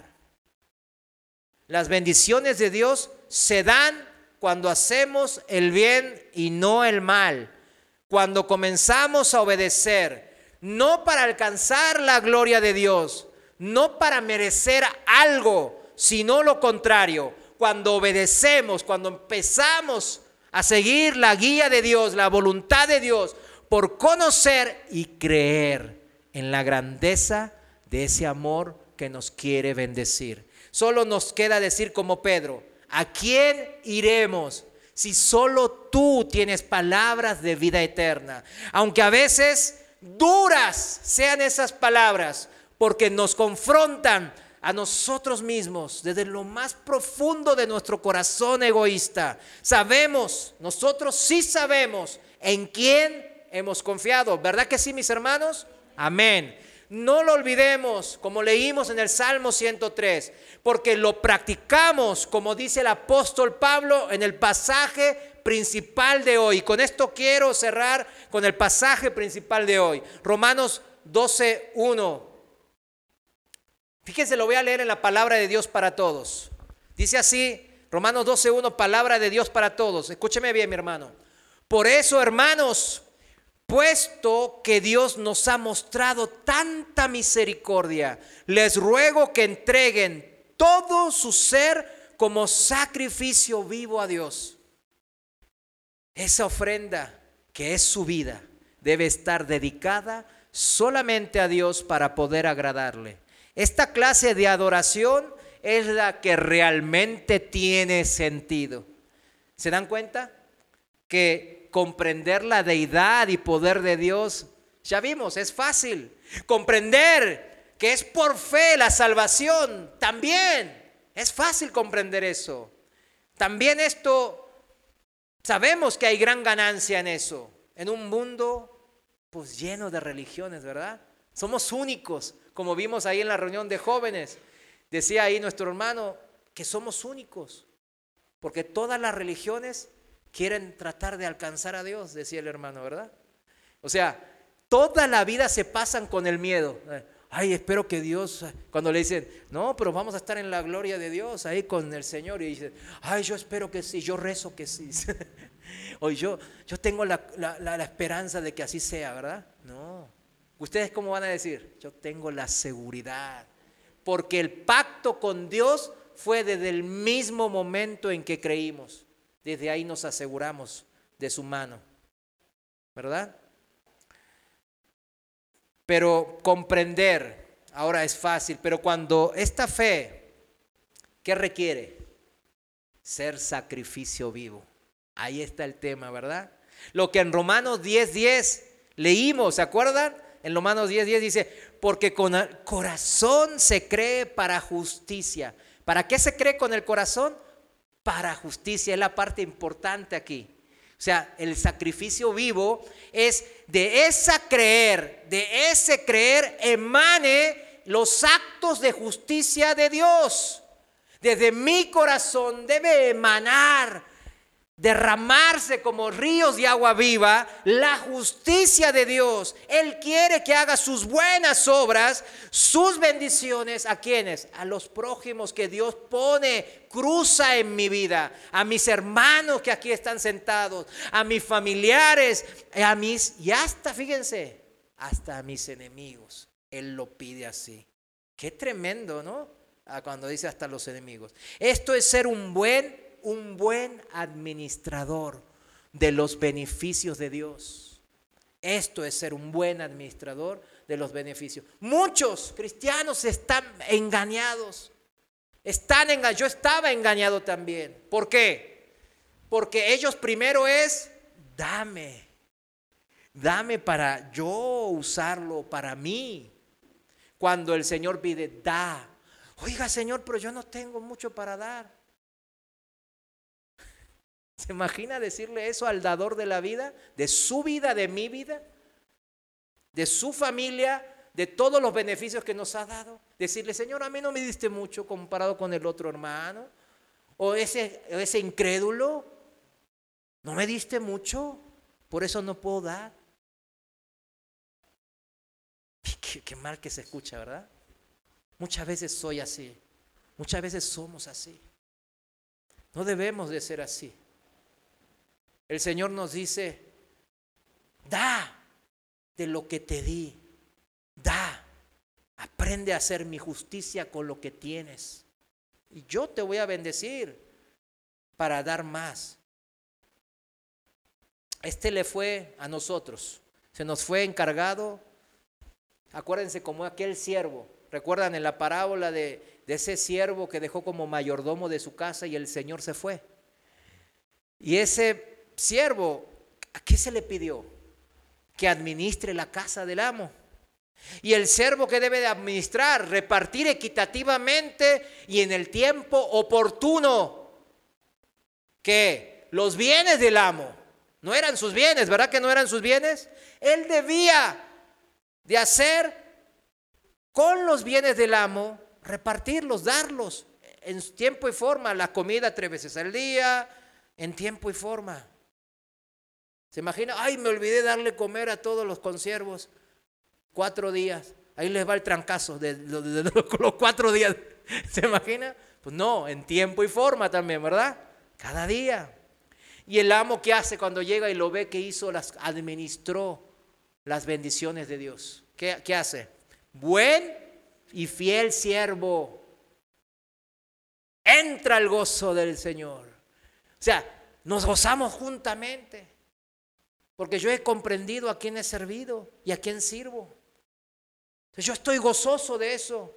Las bendiciones de Dios se dan cuando hacemos el bien y no el mal. Cuando comenzamos a obedecer, no para alcanzar la gloria de Dios, no para merecer algo, sino lo contrario. Cuando obedecemos, cuando empezamos a seguir la guía de Dios, la voluntad de Dios, por conocer y creer en la grandeza de ese amor que nos quiere bendecir. Solo nos queda decir como Pedro: ¿a quién iremos si solo tú tienes palabras de vida eterna? Aunque a veces duras sean esas palabras, porque nos confrontan a nosotros mismos desde lo más profundo de nuestro corazón egoísta. Sabemos, nosotros sí sabemos en quién hemos confiado. ¿Verdad que sí, mis hermanos? Amén. No lo olvidemos, como leímos en el Salmo ciento tres, porque lo practicamos, como dice el apóstol Pablo en el pasaje principal de hoy. Con esto quiero cerrar con el pasaje principal de hoy. Romanos doce uno. Fíjense, lo voy a leer en la palabra de Dios para todos. Dice así, Romanos doce uno, palabra de Dios para todos. Escúcheme bien, mi hermano. Por eso, hermanos, puesto que Dios nos ha mostrado tanta misericordia, les ruego que entreguen todo su ser como sacrificio vivo a Dios. Esa ofrenda, que es su vida, debe estar dedicada solamente a Dios para poder agradarle. Esta clase de adoración es la que realmente tiene sentido. ¿Se dan cuenta? Que comprender la deidad y poder de Dios, ya vimos, es fácil. Comprender que es por fe la salvación, también es fácil comprender eso. También esto, sabemos que hay gran ganancia en eso, en un mundo pues lleno de religiones, ¿verdad? Somos únicos, como vimos ahí en la reunión de jóvenes. Decía ahí nuestro hermano que somos únicos, porque todas las religiones quieren tratar de alcanzar a Dios, decía el hermano, ¿verdad? O sea, toda la vida se pasan con el miedo. Ay, espero que Dios, cuando le dicen, no, pero vamos a estar en la gloria de Dios, ahí con el Señor, y dicen, ay, yo espero que sí, yo rezo que sí. O yo, yo tengo la, la, la, la esperanza de que así sea, ¿verdad? No. ¿Ustedes cómo van a decir? Yo tengo la seguridad, porque el pacto con Dios fue desde el mismo momento en que creímos. Desde ahí nos aseguramos de su mano, ¿verdad? Pero comprender ahora es fácil, pero cuando esta fe, ¿qué requiere? Ser sacrificio vivo. Ahí está el tema, ¿verdad? Lo que en Romanos diez diez leímos, ¿se acuerdan? En Romanos diez diez dice, porque con el corazón se cree para justicia. ¿Para qué se cree con el corazón? Para justicia, es la parte importante aquí. O sea, el sacrificio vivo es de esa creer, de ese creer emane los actos de justicia de Dios. Desde mi corazón debe emanar, derramarse como ríos de agua viva la justicia de Dios. Él quiere que haga sus buenas obras, sus bendiciones. ¿A quiénes? A los prójimos que Dios pone, cruza en mi vida, a mis hermanos que aquí están sentados, a mis familiares, a mis, y hasta, fíjense, hasta a mis enemigos. Él lo pide así. Qué tremendo, ¿no? Ah, cuando dice hasta los enemigos. Esto es ser un buen un buen administrador de los beneficios de Dios. Esto es ser un buen administrador de los beneficios. Muchos cristianos están engañados. Están engañados. Yo estaba engañado también. ¿Por qué? Porque ellos primero es, dame. Dame para yo usarlo para mí. Cuando el Señor pide, da. Oiga, Señor, pero yo no tengo mucho para dar. ¿Se imagina decirle eso al dador de la vida? De su vida, de mi vida, de su familia, de todos los beneficios que nos ha dado? Decirle, Señor, a mí no me diste mucho comparado con el otro hermano. O ese, ese incrédulo, no me diste mucho, por eso no puedo dar. Qué, qué mal que se escucha, ¿verdad? Muchas veces soy así. Muchas veces somos así. No debemos de ser así. El Señor nos dice, da de lo que te di. Da. Aprende a hacer mi justicia con lo que tienes. Y yo te voy a bendecir para dar más. Este le fue a nosotros. Se nos fue encargado. Acuérdense como aquel siervo. ¿Recuerdan en la parábola de, de ese siervo que dejó como mayordomo de su casa y el Señor se fue? Y ese siervo, ¿a qué se le pidió? Que administre la casa del amo. Y el siervo que debe de administrar, repartir equitativamente y en el tiempo oportuno. ¿Qué? Los bienes del amo. No eran sus bienes, ¿verdad que no eran sus bienes? Él debía de hacer con los bienes del amo, repartirlos, darlos en tiempo y forma. La comida tres veces al día, en tiempo y forma. ¿Se imagina? Ay, me olvidé darle comer a todos los consiervos. Cuatro días. Ahí les va el trancazo de, de, de, de los cuatro días. ¿Se imagina? Pues no, en tiempo y forma también, ¿verdad? Cada día. Y el amo, ¿qué hace cuando llega y lo ve que hizo? Las administró las bendiciones de Dios. ¿Qué, qué hace? Buen y fiel siervo. Entra el gozo del Señor. O sea, nos gozamos juntamente. Porque yo he comprendido a quién he servido y a quién sirvo. Entonces yo estoy gozoso de eso.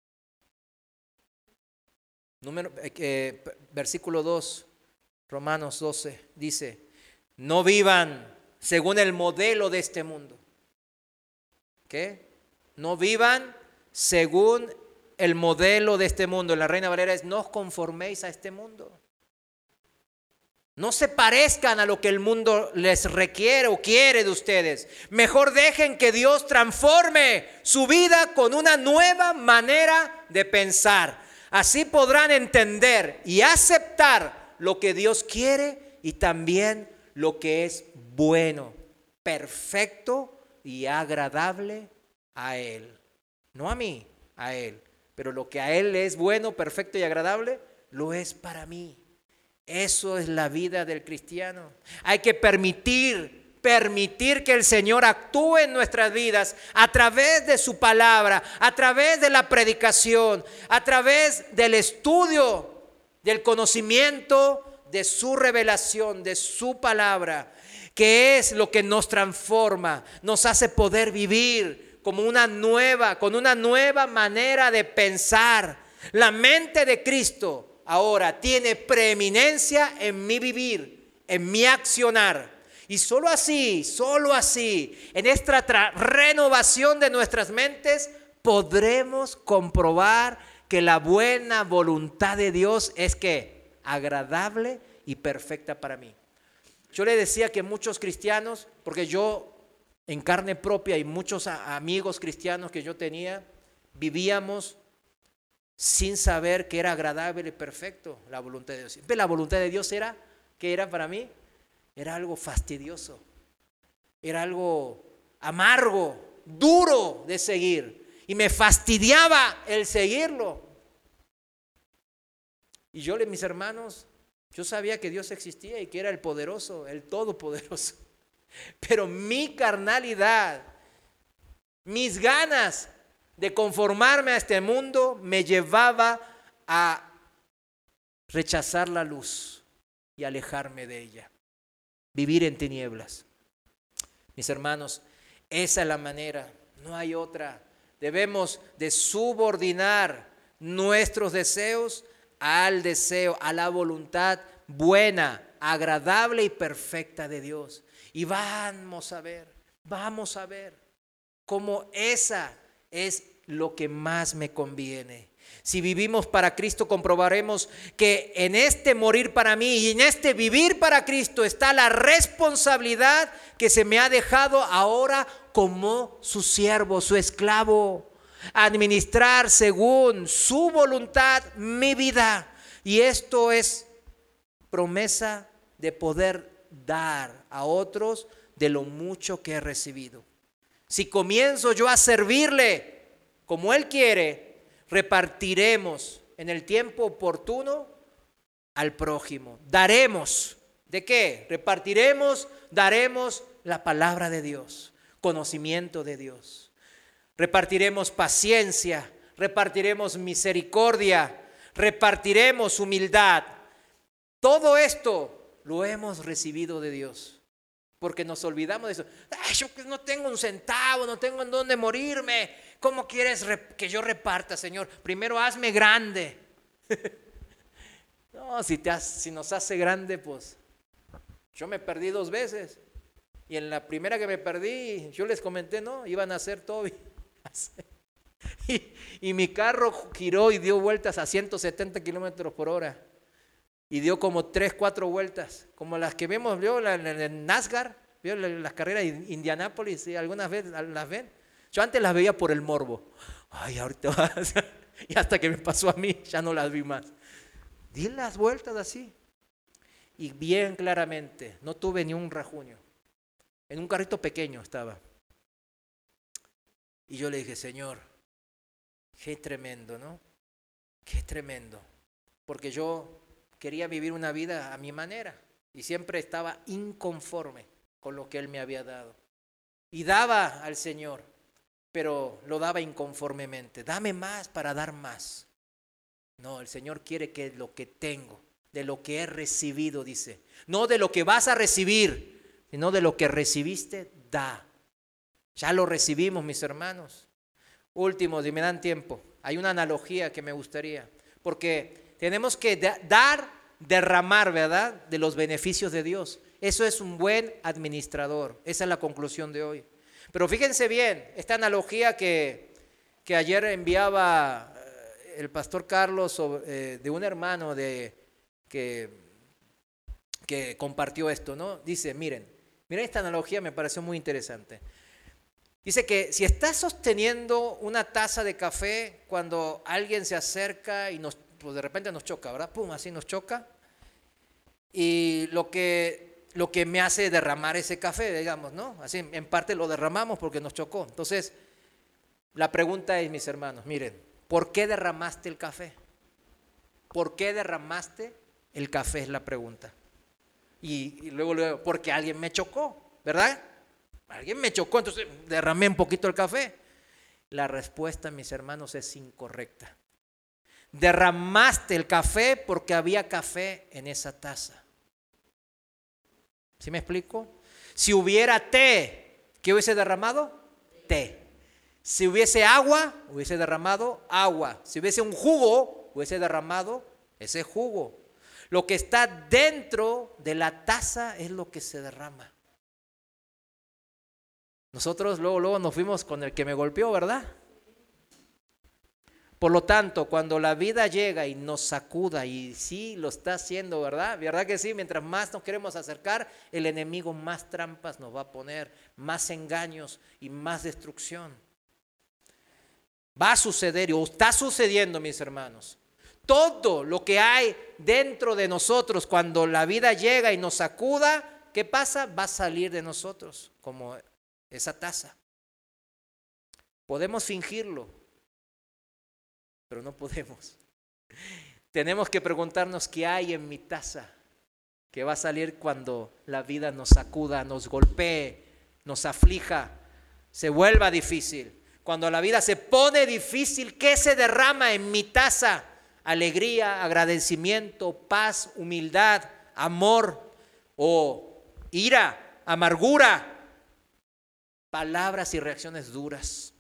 Número, eh, versículo dos, Romanos doce, dice, no vivan según el modelo de este mundo. ¿Qué? No vivan según el modelo de este mundo. En la Reina Valera es, no os conforméis a este mundo. No se parezcan a lo que el mundo les requiere o quiere de ustedes. Mejor dejen que Dios transforme su vida con una nueva manera de pensar. Así podrán entender y aceptar lo que Dios quiere y también lo que es bueno, perfecto y agradable a Él. No a mí, a Él. Pero lo que a Él es bueno, perfecto y agradable, lo es para mí. Eso es la vida del cristiano. Hay que permitir, permitir que el Señor actúe en nuestras vidas a través de su palabra, a través de la predicación, a través del estudio, del conocimiento, de su revelación, de su palabra, que es lo que nos transforma, nos hace poder vivir como una nueva, con una nueva manera de pensar. La mente de Cristo ahora tiene preeminencia en mi vivir, en mi accionar. Y solo así, solo así, en esta tra- renovación de nuestras mentes, podremos comprobar que la buena voluntad de Dios es que agradable y perfecta para mí. Yo le decía que muchos cristianos, porque yo en carne propia y muchos a- amigos cristianos que yo tenía, vivíamos sin saber que era agradable y perfecto la voluntad de Dios. Siempre la voluntad de Dios era, ¿qué era para mí? Era algo fastidioso, era algo amargo, duro de seguir. Y me fastidiaba el seguirlo. Y yo, mis hermanos, yo sabía que Dios existía y que era el poderoso, el todopoderoso. Pero mi carnalidad, mis ganas de conformarme a este mundo me llevaba a rechazar la luz y alejarme de ella, vivir en tinieblas. Mis hermanos, esa es la manera, no hay otra. Debemos de subordinar nuestros deseos al deseo, a la voluntad buena, agradable y perfecta de Dios. Y vamos a ver, vamos a ver cómo esa es lo que más me conviene. Si vivimos para Cristo, comprobaremos que en este morir para mí y en este vivir para Cristo está la responsabilidad que se me ha dejado ahora como su siervo, su esclavo. Administrar según su voluntad mi vida. Y esto es promesa de poder dar a otros de lo mucho que he recibido. Si comienzo yo a servirle como Él quiere, repartiremos en el tiempo oportuno al prójimo. Daremos. ¿De qué? Repartiremos, daremos la palabra de Dios, conocimiento de Dios. Repartiremos paciencia, repartiremos misericordia, repartiremos humildad. Todo esto lo hemos recibido de Dios. Porque nos olvidamos de eso. Ay, yo no tengo un centavo, no tengo en dónde morirme. ¿Cómo quieres que yo reparta, Señor? Primero hazme grande. No, si, te has, si nos hace grande, pues yo me perdí dos veces. Y en la primera que me perdí, yo les comenté, no, iban a hacer Toby. Y, y mi carro giró y dio vueltas a ciento setenta kilómetros por hora. Y dio como tres, cuatro vueltas, como las que vemos, ¿vio? En el NASCAR, ¿vio? Las carreras de Indianápolis, ¿sí? Algunas veces las ven. Yo antes las veía por el morbo. Ay, ahorita vas. Y hasta que me pasó a mí, ya no las vi más. Di las vueltas así. Y bien claramente, no tuve ni un rajuño. En un carrito pequeño estaba. Y yo le dije, Señor, qué tremendo, ¿no? Qué tremendo. Porque yo quería vivir una vida a mi manera y siempre estaba inconforme con lo que Él me había dado. Y daba al Señor, pero lo daba inconformemente. Dame más para dar más. No, el Señor quiere que lo que tengo, de lo que he recibido, dice, no de lo que vas a recibir, sino de lo que recibiste, da. Ya lo recibimos, mis hermanos. Último, si me dan tiempo, hay una analogía que me gustaría, porque tenemos que dar, derramar, ¿verdad?, de los beneficios de Dios. Eso es un buen administrador. Esa es la conclusión de hoy. Pero fíjense bien, esta analogía que, que ayer enviaba el pastor Carlos sobre, eh, de un hermano de, que, que compartió esto, ¿no? Dice, miren, miren esta analogía, me pareció muy interesante. Dice que si estás sosteniendo una taza de café cuando alguien se acerca y nos pues de repente nos choca, ¿verdad? Pum, así nos choca. Y lo que, lo que me hace derramar ese café, digamos, ¿no? Así en parte lo derramamos porque nos chocó. Entonces, la pregunta es, mis hermanos, miren, ¿por qué derramaste el café? ¿Por qué derramaste el café? Es la pregunta. Y, y luego, luego, porque alguien me chocó, ¿verdad? Alguien me chocó, entonces derramé un poquito el café. La respuesta, mis hermanos, es incorrecta. Derramaste el café porque había café en esa taza. ¿Sí me explico? Si hubiera té, ¿qué hubiese derramado? Té. Si hubiese agua, hubiese derramado agua. Si hubiese un jugo, hubiese derramado ese jugo. Lo que está dentro de la taza es lo que se derrama. Nosotros luego, luego nos fuimos con el que me golpeó, ¿verdad? Por lo tanto, cuando la vida llega y nos sacuda, y sí lo está haciendo, ¿verdad? ¿Verdad que sí? Mientras más nos queremos acercar, el enemigo más trampas nos va a poner, más engaños y más destrucción. Va a suceder, o está sucediendo, mis hermanos. Todo lo que hay dentro de nosotros, cuando la vida llega y nos sacuda, ¿qué pasa? Va a salir de nosotros, como esa taza. Podemos fingirlo, pero no podemos. Tenemos que preguntarnos qué hay en mi taza, que va a salir cuando la vida nos sacuda, nos golpee, nos aflija, se vuelva difícil. Cuando la vida se pone difícil, ¿qué se derrama en mi taza? Alegría, agradecimiento, paz, humildad, amor o ira, amargura, palabras y reacciones duras.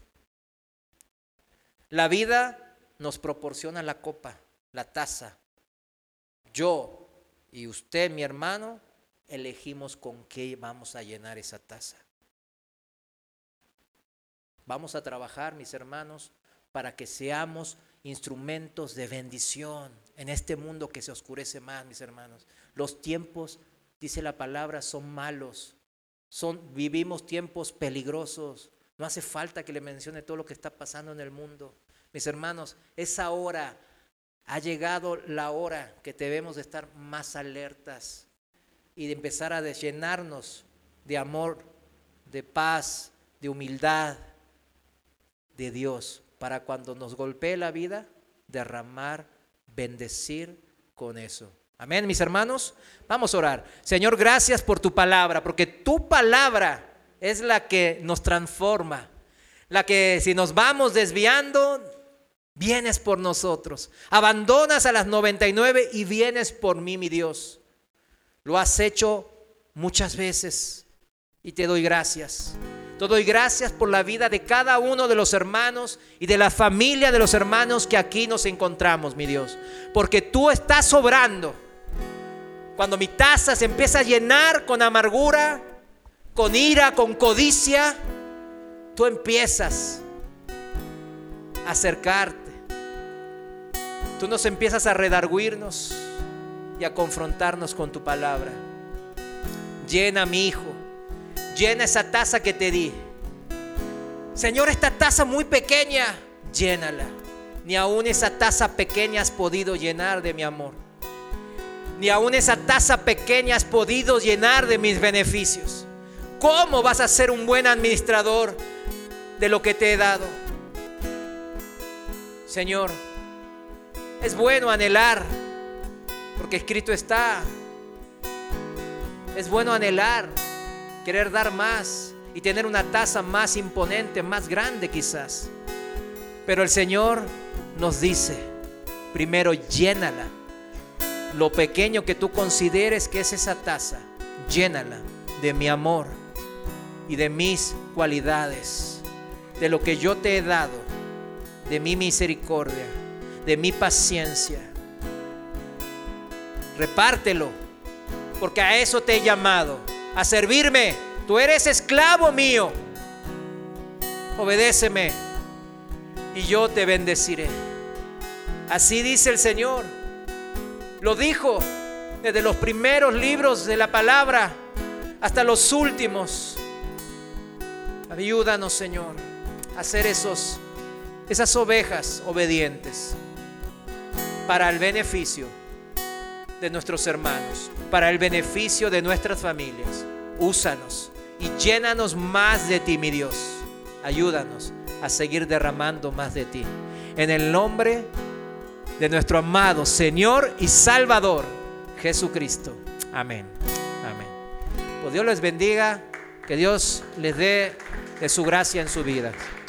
La vida nos proporciona la copa, la taza. Yo y usted, mi hermano, elegimos con qué vamos a llenar esa taza. Vamos a trabajar, mis hermanos, para que seamos instrumentos de bendición en este mundo que se oscurece más, mis hermanos. Los tiempos, dice la palabra, son malos. Son, vivimos tiempos peligrosos. No hace falta que le mencione todo lo que está pasando en el mundo. Mis hermanos, es ahora, ha llegado la hora que debemos de estar más alertas y de empezar a llenarnos de amor, de paz, de humildad, de Dios, para cuando nos golpee la vida, derramar, bendecir con eso. Amén, mis hermanos. Vamos a orar. Señor, gracias por tu palabra, porque tu palabra es la que nos transforma, la que si nos vamos desviando, vienes por nosotros. Abandonas a las noventa y nueve y vienes por mí, mi Dios. Lo has hecho muchas veces y te doy gracias. Te doy gracias por la vida de cada uno de los hermanos y de la familia de los hermanos que aquí nos encontramos, mi Dios. Porque tú estás sobrando. Cuando mi taza se empieza a llenar con amargura, con ira, con codicia, tú empiezas a acercarte. Tú nos empiezas a redarguirnos y a confrontarnos con tu palabra. Llena, mi hijo, llena esa taza que te di. Señor, esta taza muy pequeña, llénala. Ni aún esa taza pequeña has podido llenar de mi amor. Ni aún esa taza pequeña has podido llenar de mis beneficios. ¿Cómo vas a ser un buen administrador de lo que te he dado? Señor, es bueno anhelar, porque escrito está. Es bueno anhelar, querer dar más y tener una taza más imponente, más grande quizás. Pero el Señor nos dice, primero llénala. Lo pequeño que tú consideres que es esa taza, llénala de mi amor y de mis cualidades, de lo que yo te he dado, de mi misericordia, de mi paciencia. Repártelo, porque a eso te he llamado, a servirme. Tú eres esclavo mío. Obedéceme y yo te bendeciré. Así dice el Señor. Lo dijo desde los primeros libros de la palabra hasta los últimos. Ayúdanos, Señor, a ser esos, esas ovejas obedientes para el beneficio de nuestros hermanos, para el beneficio de nuestras familias. Úsanos y llénanos más de ti, mi Dios. Ayúdanos a seguir derramando más de ti. En el nombre de nuestro amado Señor y Salvador, Jesucristo. Amén. Amén. Pues Dios les bendiga. Que Dios les dé de su gracia en su vida.